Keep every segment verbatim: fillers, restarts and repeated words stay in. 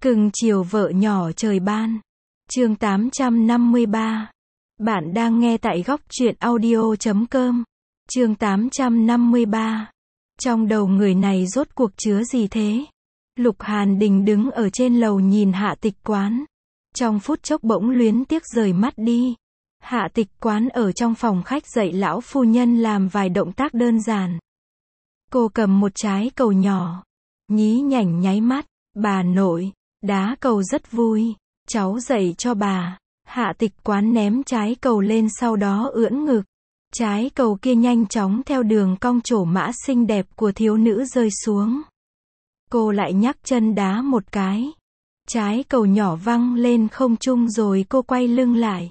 Cưng chiều vợ nhỏ trời ban. Chương tám trăm năm mươi ba. Bạn đang nghe tại góc truyện audio chấm com. Chương tám trăm năm mươi ba. Trong đầu người này rốt cuộc chứa gì thế? Lục Hàn Đình đứng ở trên lầu nhìn Hạ Tịch Quán. Trong phút chốc bỗng luyến tiếc rời mắt đi. Hạ Tịch Quán ở trong phòng khách dạy lão phu nhân làm vài động tác đơn giản. Cô cầm một trái cầu nhỏ, nhí nhảnh nháy mắt. Bà nội, đá cầu rất vui, cháu dạy cho bà. Hạ Tịch Quán ném trái cầu lên, sau đó ưỡn ngực. Trái cầu kia nhanh chóng theo đường cong trổ mã xinh đẹp của thiếu nữ rơi xuống. Cô lại nhắc chân đá một cái. Trái cầu nhỏ văng lên không trung rồi cô quay lưng lại.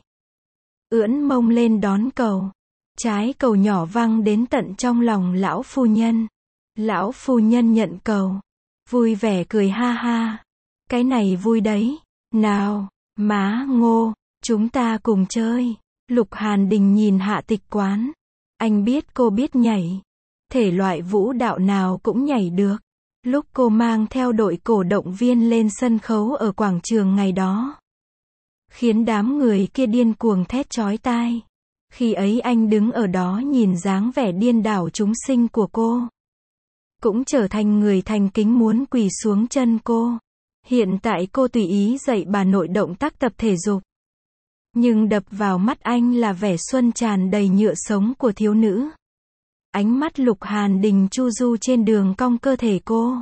Ưỡn mông lên đón cầu. Trái cầu nhỏ văng đến tận trong lòng lão phu nhân. Lão phu nhân nhận cầu. Vui vẻ cười ha ha. Cái này vui đấy. Nào, má Ngô, chúng ta cùng chơi. Lục Hàn Đình nhìn Hạ Tịch Quán. Anh biết cô biết nhảy. Thể loại vũ đạo nào cũng nhảy được. Lúc cô mang theo đội cổ động viên lên sân khấu ở quảng trường ngày đó, khiến đám người kia điên cuồng thét chói tai. Khi ấy anh đứng ở đó nhìn dáng vẻ điên đảo chúng sinh của cô, cũng trở thành người thành kính muốn quỳ xuống chân cô. Hiện tại cô tùy ý dạy bà nội động tác tập thể dục. Nhưng đập vào mắt anh là vẻ xuân tràn đầy nhựa sống của thiếu nữ. Ánh mắt Lục Hàn Đình chu du trên đường cong cơ thể cô.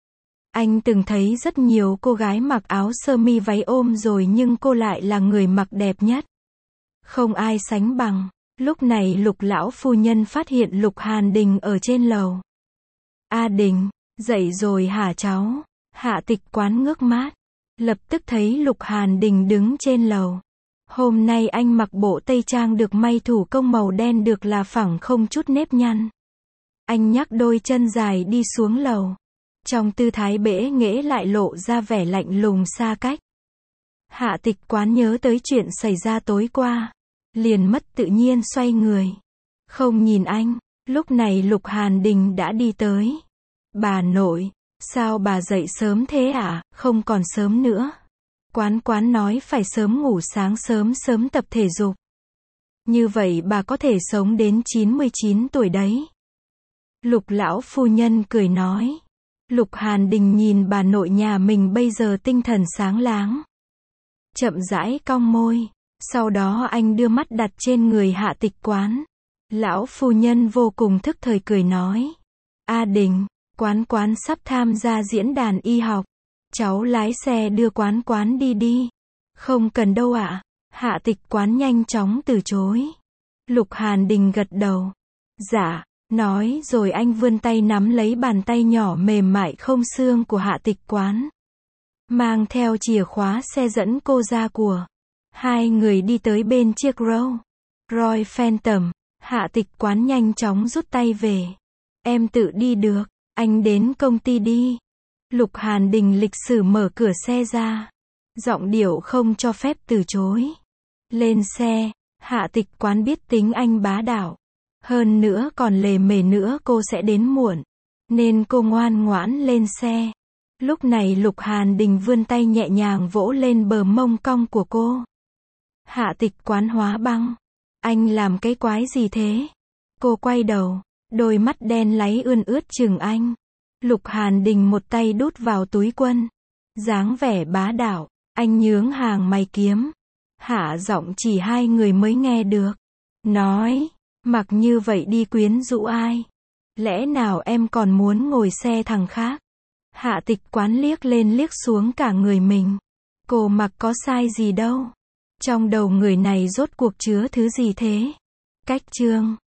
Anh từng thấy rất nhiều cô gái mặc áo sơ mi váy ôm rồi, nhưng cô lại là người mặc đẹp nhất. Không ai sánh bằng. Lúc này Lục lão phu nhân phát hiện Lục Hàn Đình ở trên lầu. A Đình, dậy rồi hả cháu? Hạ Tịch Quán ngước mát, lập tức thấy Lục Hàn Đình đứng trên lầu. Hôm nay anh mặc bộ tây trang được may thủ công màu đen được là phẳng không chút nếp nhăn. Anh nhắc đôi chân dài đi xuống lầu. Trong tư thái bẽ nghễ lại lộ ra vẻ lạnh lùng xa cách. Hạ Tịch Quán nhớ tới chuyện xảy ra tối qua, liền mất tự nhiên xoay người. Không nhìn anh. Lúc này Lục Hàn Đình đã đi tới. Bà nội, sao bà dậy sớm thế ạ? Không còn sớm nữa. Quán Quán nói phải sớm ngủ, sáng sớm sớm tập thể dục. Như vậy bà có thể sống đến chín mươi chín tuổi đấy. Lục lão phu nhân cười nói. Lục Hàn Đình nhìn bà nội nhà mình bây giờ tinh thần sáng láng. Chậm rãi cong môi. Sau đó anh đưa mắt đặt trên người Hạ Tịch Quán. Lão phu nhân vô cùng thức thời cười nói. A Đình, Quán Quán sắp tham gia diễn đàn y học. Cháu lái xe đưa Quán Quán đi đi. Không cần đâu ạ. Hạ Tịch Quán nhanh chóng từ chối. Lục Hàn Đình gật đầu. Dạ. Nói rồi anh vươn tay nắm lấy bàn tay nhỏ mềm mại không xương của Hạ Tịch Quán. Mang theo chìa khóa xe dẫn cô ra của. Hai người đi tới bên chiếc Rolls Royce Phantom. Hạ Tịch Quán nhanh chóng rút tay về. Em tự đi được. Anh đến công ty đi. Lục Hàn Đình lịch sử mở cửa xe ra. Giọng điệu không cho phép từ chối. Lên xe. Hạ Tịch Quán biết tính anh bá đạo. Hơn nữa còn lề mề nữa cô sẽ đến muộn. Nên cô ngoan ngoãn lên xe. Lúc này Lục Hàn Đình vươn tay nhẹ nhàng vỗ lên bờ mông cong của cô. Hạ Tịch Quán hóa băng. Anh làm cái quái gì thế? Cô quay đầu. Đôi mắt đen láy ươn ướt chừng anh. Lục Hàn Đình một tay đút vào túi quần. Dáng vẻ bá đạo. Anh nhướng hàng mày kiếm. Hạ giọng chỉ hai người mới nghe được. Nói. Mặc như vậy đi quyến rũ ai? Lẽ nào em còn muốn ngồi xe thằng khác? Hạ Tịch Quán liếc lên liếc xuống cả người mình. Cô mặc có sai gì đâu. Trong đầu người này rốt cuộc chứa thứ gì thế? Cách chương.